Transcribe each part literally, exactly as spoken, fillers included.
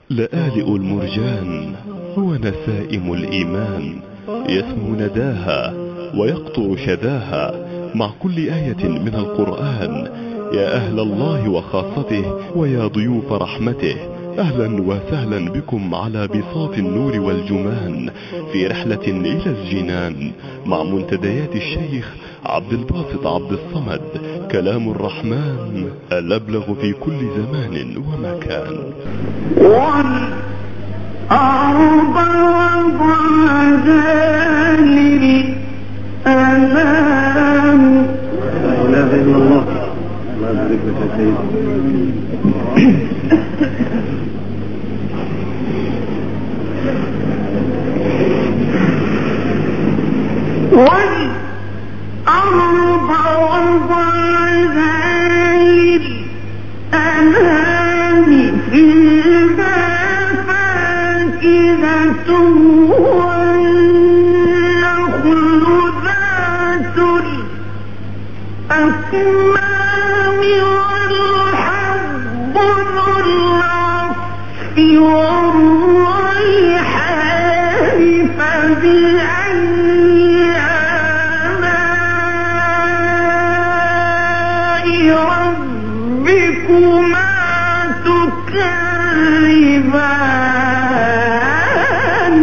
لآلئ المرجان هو نسائم الإيمان، يسمو نداها ويقطر شداها مع كل آية من القرآن. يا أهل الله وخاصته ويا ضيوف رحمته، أهلا وسهلا بكم على بساط النور والجمان في رحلة إلى الجنان مع منتديات الشيخ عبد الباسط عبد الصمد. كلام الرحمن الأبلغ في كل زمان ومكان. والأرض وضعها للأنام. لا إله إلا الله. الله يبارك لك يا سيدي. والأرض وضعها للأنام، فيها فاكهة والنخل ذات الأكمام والحب ذو العصف والريحان، فبأي آلاء ربكما تكذبان.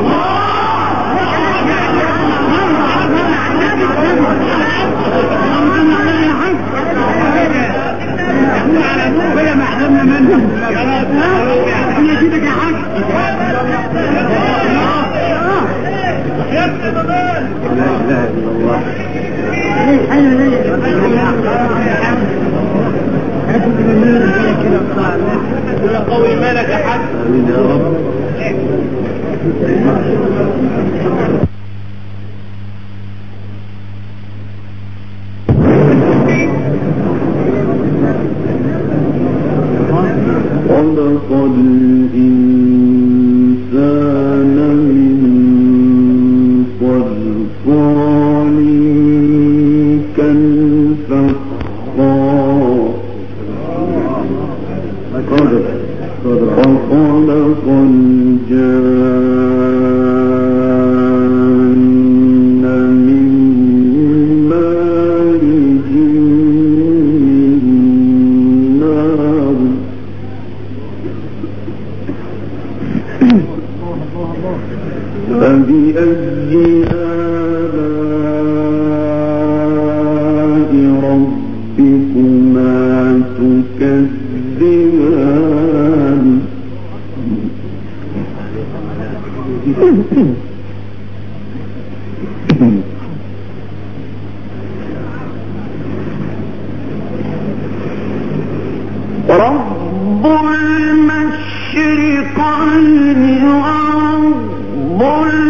قوي مالك يا حاج. آمين يا رب. خلق الإنسان من صلصال كالفخار، وخلق الجان من مارج من نار. فبأي آلاء ربكما تكذبان. رب المشرقين ورب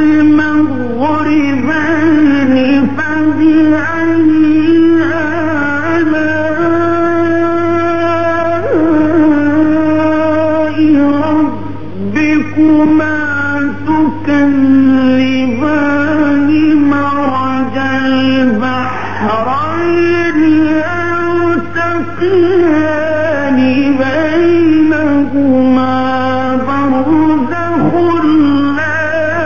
المغربين، فبأي آلاء ربكما تكذبان. مرج البحرين يلتقيان، بينهما برزخ لا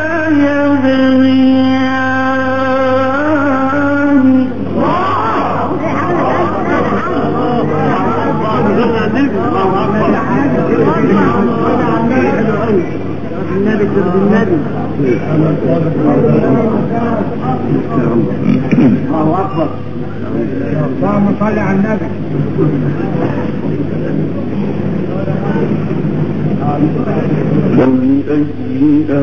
يبغيان. الله أكبر. اللهم صل على النبي. فبأي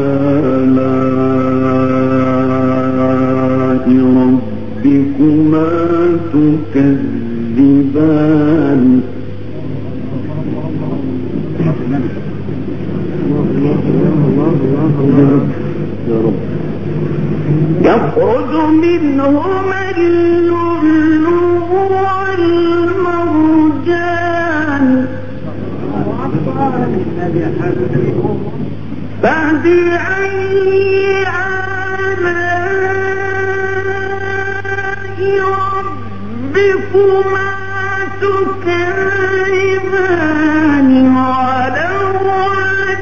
آلاء ربكما تكذبان. يخرج منهما اللؤلؤ والمرجان، فبأي آلاء ربكما تكذبان. وله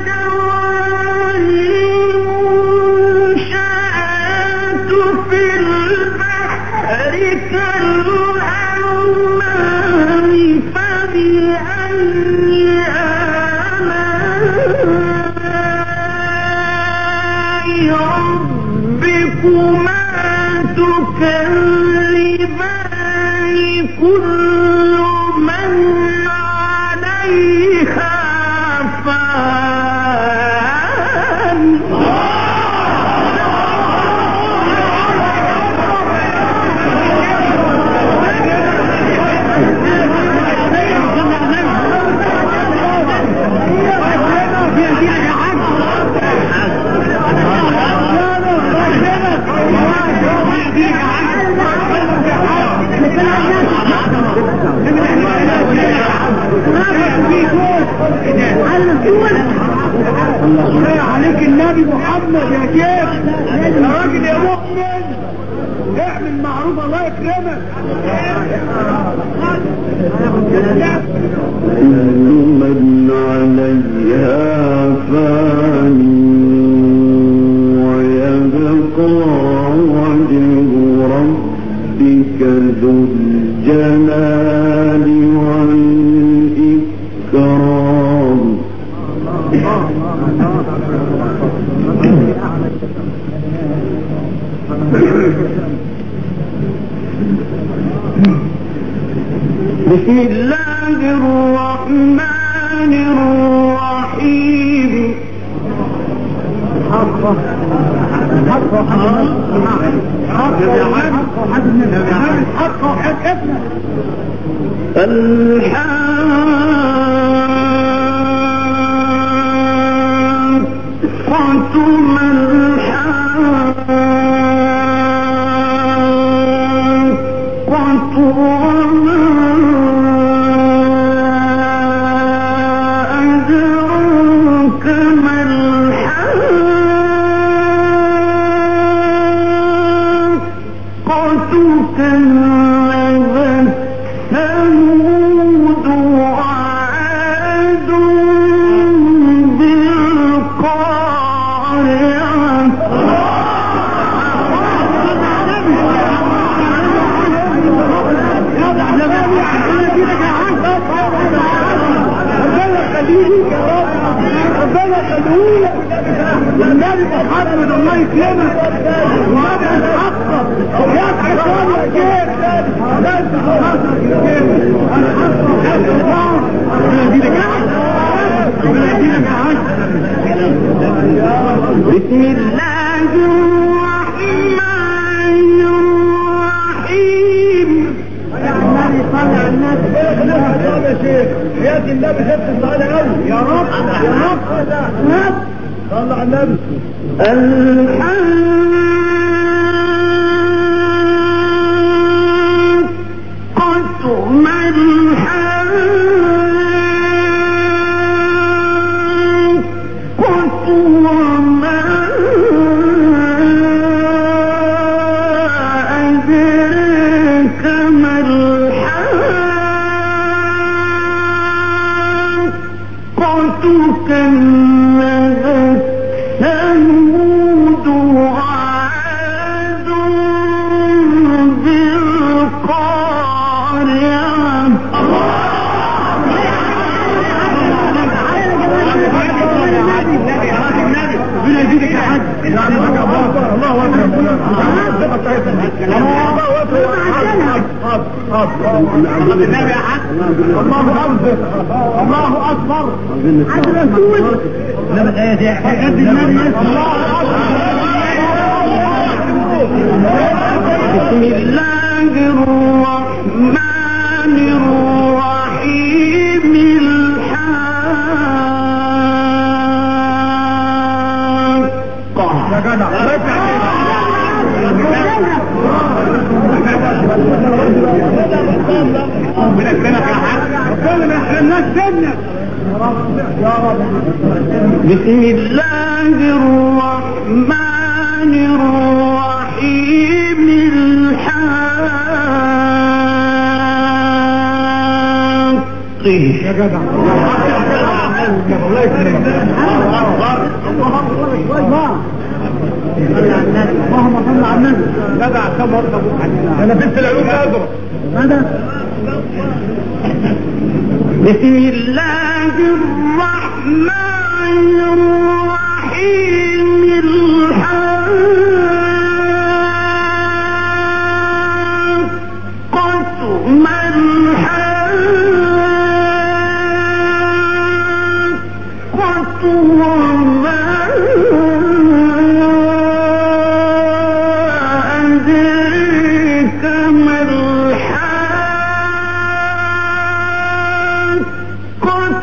النبي محمد يا شيخ يا راجل يا مؤمن اعمل معروف الله يكرمك. كل من عليها فان ويبقى وجه ربك ذو الجلال والإكرام. بسم الله الرحمن الرحيم. حقه حقه حقه حقه حقه الحاقة ما الحاقة وما أدراك ما الحاقة كذبت ثمود وعاد النبي محمد الله يكرمك وابع الحقه ويا حسام يا شيخ لازم خاطرك يا شيخ الحقه ربنا يديلك يا عم ربنا يديلك يا عم. بسم الله الرحمن الرحيم. يا النبي صل على النبي يا شيخ يا النبي شفت الصلاه قوي يا رب يا رب صل على النبي. الحاقة ما الحاقة وما أدراك ما الحاقة كذبت ثمود وعاد النبي يا حاج الله اكبر الله اكبر عبد الرسول لما تايه يا حاج النبي الله بسم الله الرحمن الرحيم. الحاقة يا جدع ربنا يكرمك يا حاج ربنا ما يحرمناش سنك يا رب. بسم الله الرحمن الرحيم. الحاقة يا جدع الله يكرمك الله اللهم صل على النبي. جدع كم مره انا بنت العلوم ازرق ماذا؟ بسم الله الرحمن الرحيم. الحاقة ما الحاقة وما أدراك ما الحاقة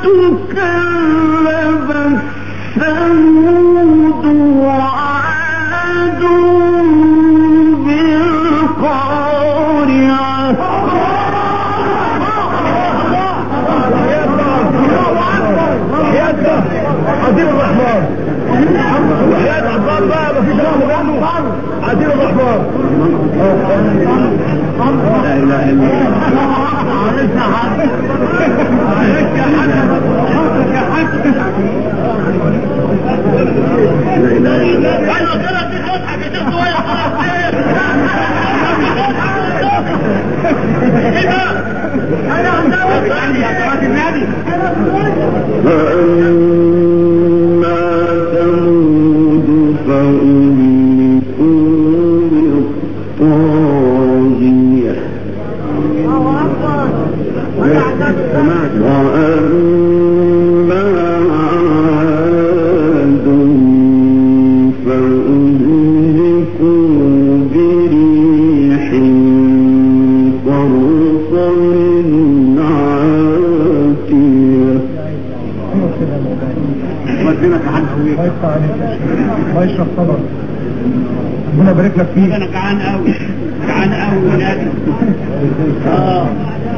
كذبت ثمود وعاد بالقارعة. حبيب الرحمن يكرمك يا حاج قوي. الله يفتح عليك يا شيخ. الله يشرح صدرك. ربنا يبارك لك فيك. انا جعان قوي جعان قوي ولادي. اه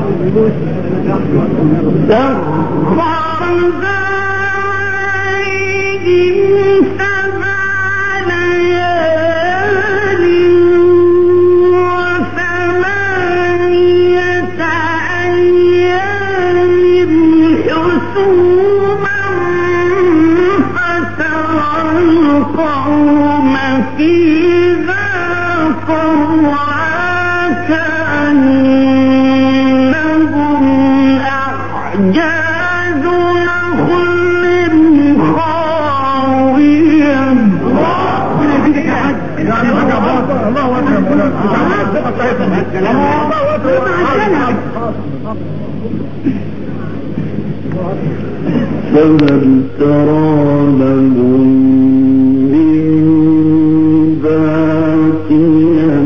فهل ترى لهم من باقية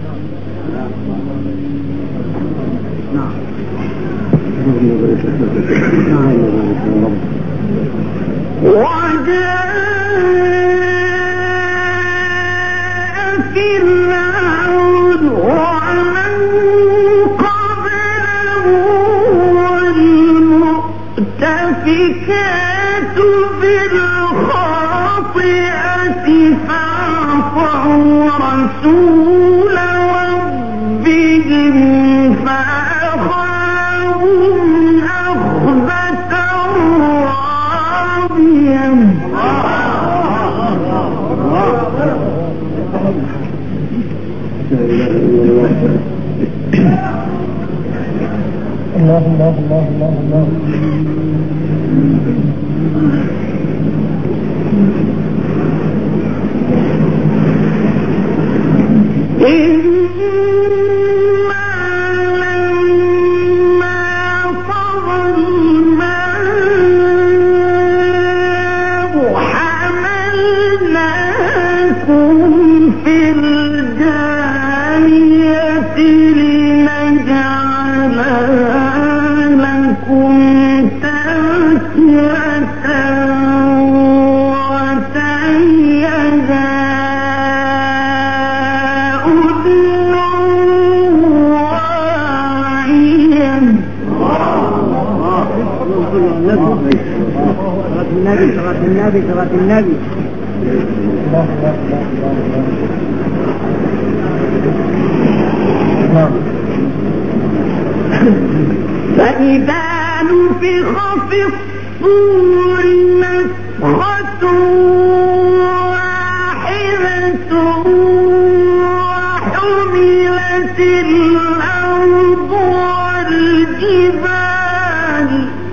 وجاء فرعون ومن قبله والمؤتفكات بالخاطئة فعصوا رسول ربهم فأخذهم أخذة رابية. الله الله الله الله الله. النبي صلاة النبي. فإذا نفخ في الصور نفخة واحدة وحملت الأرض والجبال.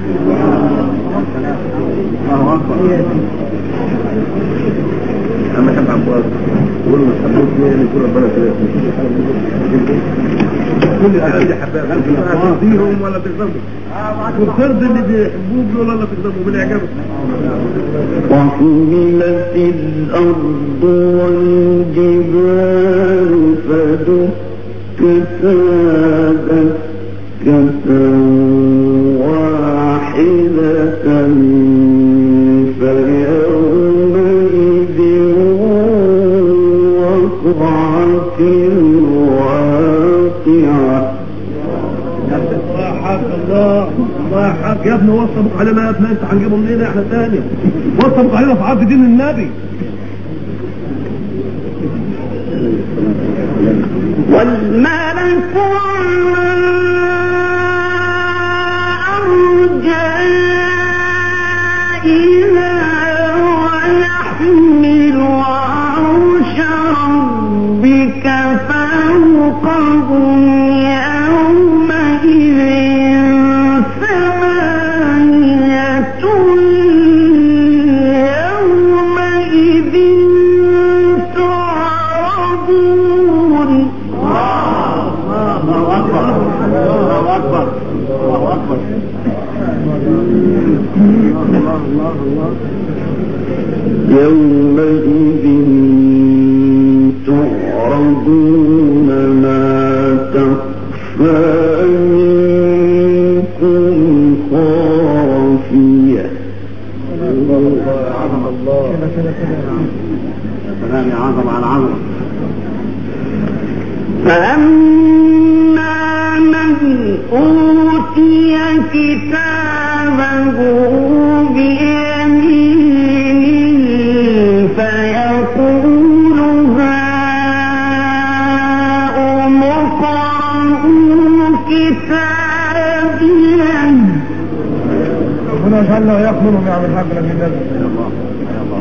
أما كم عبوات قولوا الحبوت ليه نقول ربنا كده كل الأهل حباب ترضيهم ولا تغضبوا وترضي اللي بيحبوك دول ولا تغضبوا بالإعجاب. وحملت الأرض والجبال فدكتا دكة واحدة فيومئذ وقعت الواقعة. الله حق الله الله حق يا ابني وصبك علينا يا ابني انت هنجيبه منين احنا ثاني وصبك علينا في عرض دين النبي. والملك أرجى إلى ويحمل عرش ربك فوقهم يومئذ ثمانية يومئذ تعرضون. الله أكبر الله أكبر الله أكبر الله الله الله. يومئذ تعرضون ما تخفى منكم خافية. عظمة الله كده كده كده يا سلام يا عظمة على عظمة. فأما من أوتي كتابه بيمينه فيقول هاؤم اقرءوا كتابيه. ربنا يجعلنا وإياكم منهم يا عم الحاج نبي النبي. يا الله يا الله.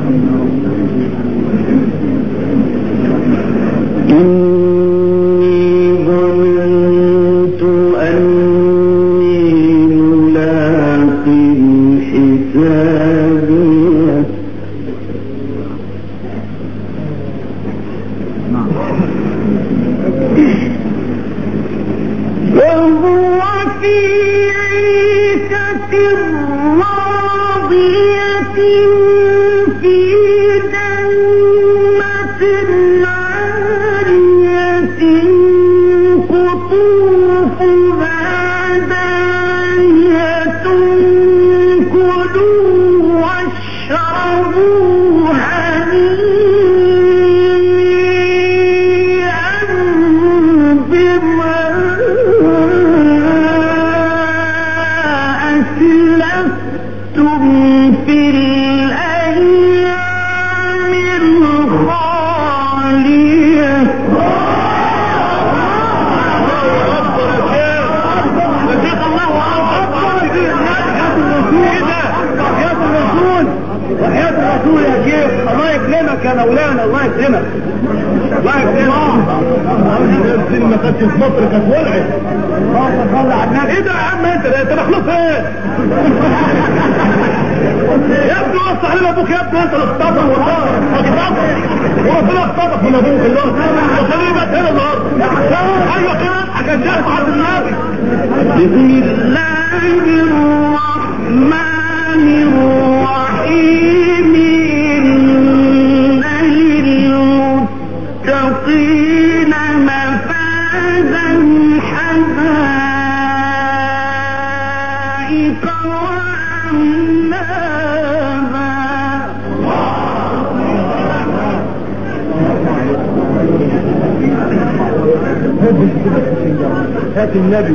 هات النبي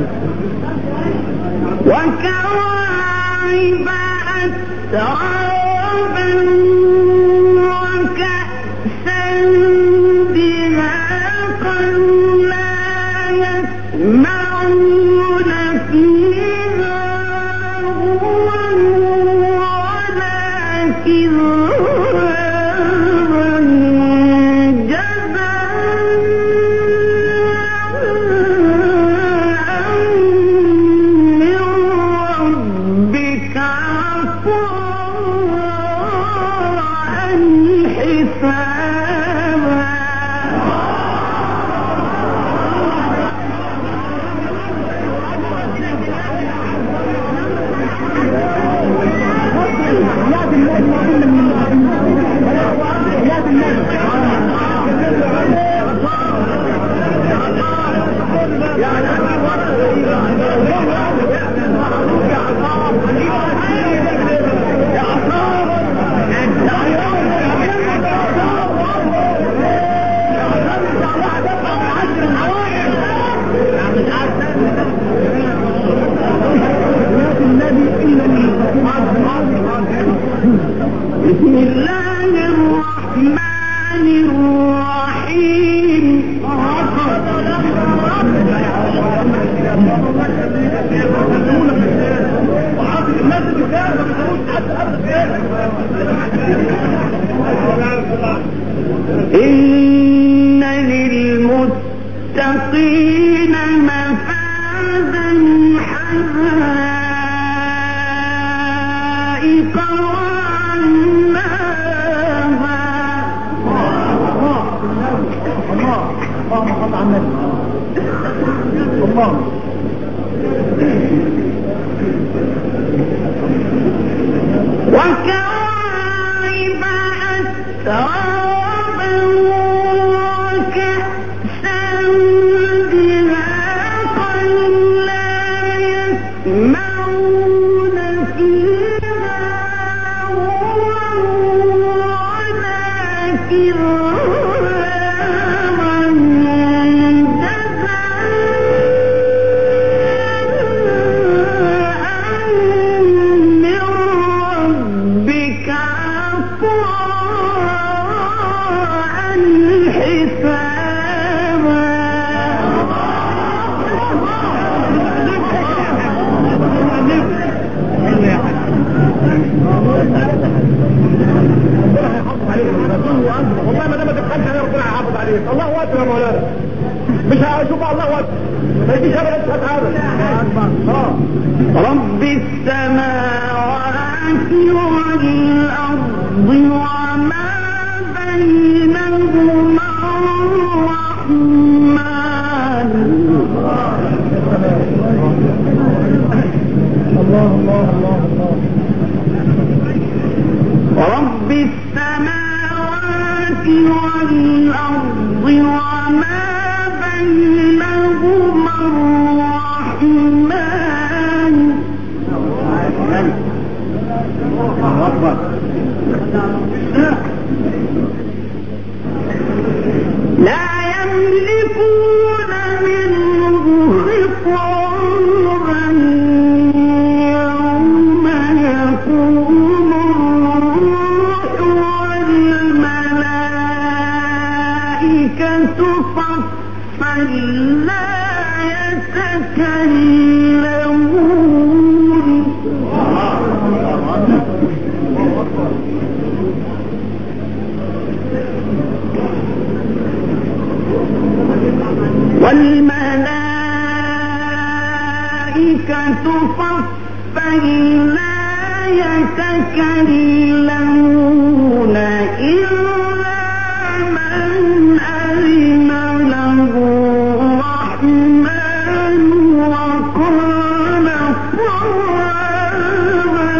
وكواعب أترابا وكأسا دهاقا لا يسمعون فيها لغوا ولا كذابا بسم الله الرحمن الرحيم. إن للمتقين مفازا حدائق وكواعب أترابا وكأسا دهاقا لا يسمعون فيها لغوا وما بينهما الرحمن. الله الله الله الله. رب السماوات والأرض وما بينهما الرحمن. لا يملكون منه خطابا يوم يقوم الروح والملائكة صفا لا يتكلمون. والملائكة صفا لا يتكلمون إلا من أذن له الرحمن وقال صوابا.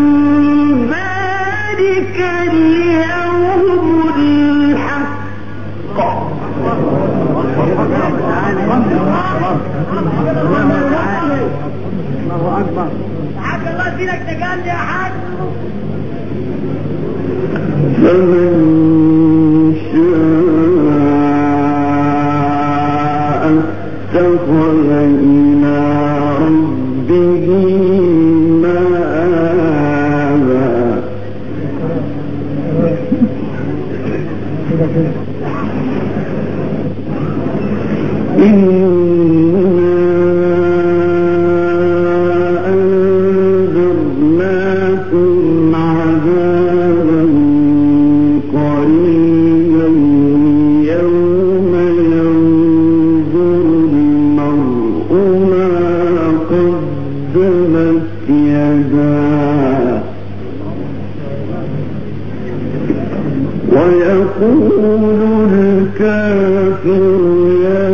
ذلك اليوم الحق. الله أكبر. حاج الله يديلك تقال يا حاج. فمن شاء اتخذ إلى ربه مآبا. إنا أنذرناكم عذابا قريبا يوم ينظر المرء ما قدمت يداه ويقول الكافر يا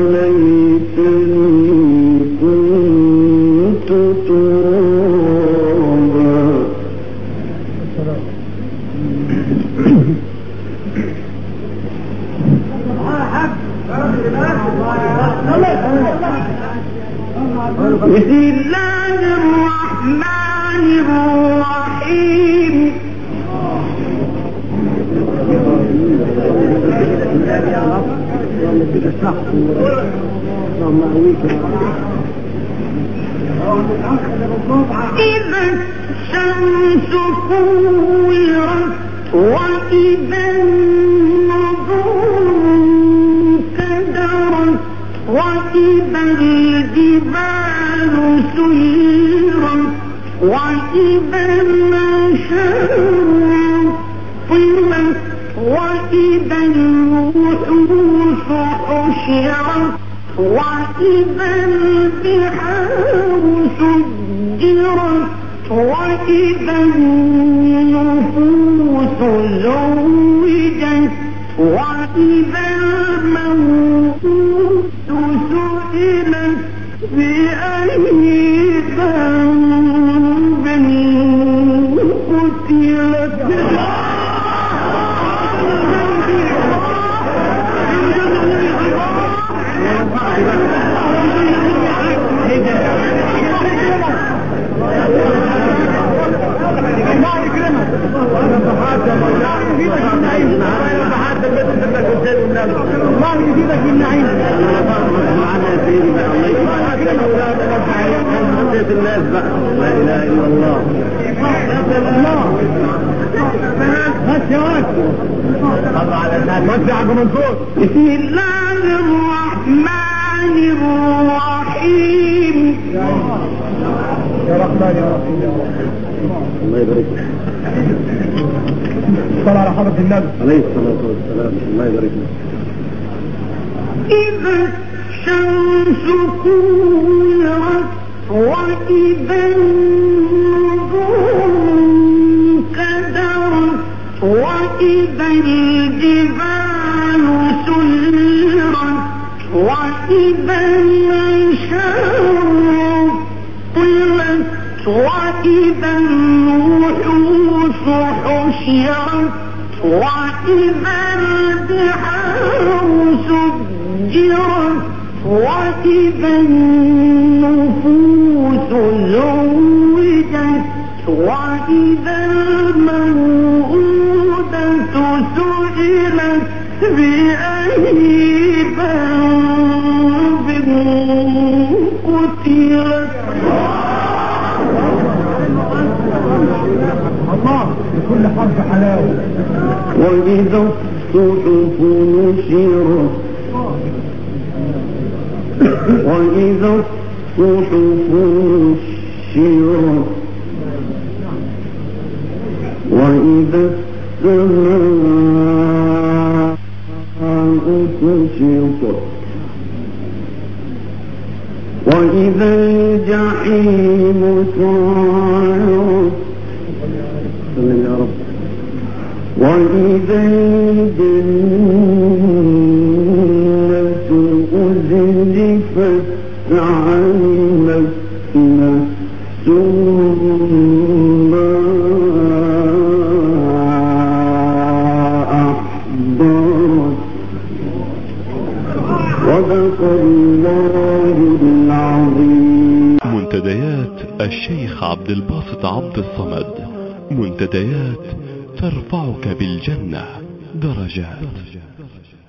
ليتني كنت ترابا. بسم الله الرحمن الرحيم. إذا الشمس كورت وإذا النجوم كدرت وإذا الجبال سيرت وإذا العشار طلت وإذا الوحوش حشرت وإذا البحار سجرت وإذا النفوس زوجت وإذا الموءودة سئلت بأي ذنب قتلت. الله يزيدك من نعيم. معنا يا سيدي بقى الله يزيدك الناس بقى. لا اله الا الله. الله بس يا واد الله على الناس. بس يا عبد منصور. بسم الله الرحمن الرحيم. يا رحمن يا رحيم يا رب. الله يبارك لك. صلى على حضرة النبي عليه الصلاة والسلام. الله يبارك لك. إذا الشمس كورت وإذا النجوم كدرت وإذا الجبال سيرت وإذا العشار طلت وإذا الوحوش حشرت وإذا البحار سجرت وإذا النفوس زوجت وإذا الموءودة سئلت بأي ذنب قتلت. الله لكل حرف حلاوة. وإذا الصحف نشرت وإذا الصحف نشرت وإذا السماء كشطت وإذا الجحيم سعرت يا رب وإذا الجنة أزلفت علمت نفس ما أحضرت. صدق الله العظيم. منتديات الشيخ عبد الباسط عبد الصمد، منتديات ترفعك بالجنة درجات.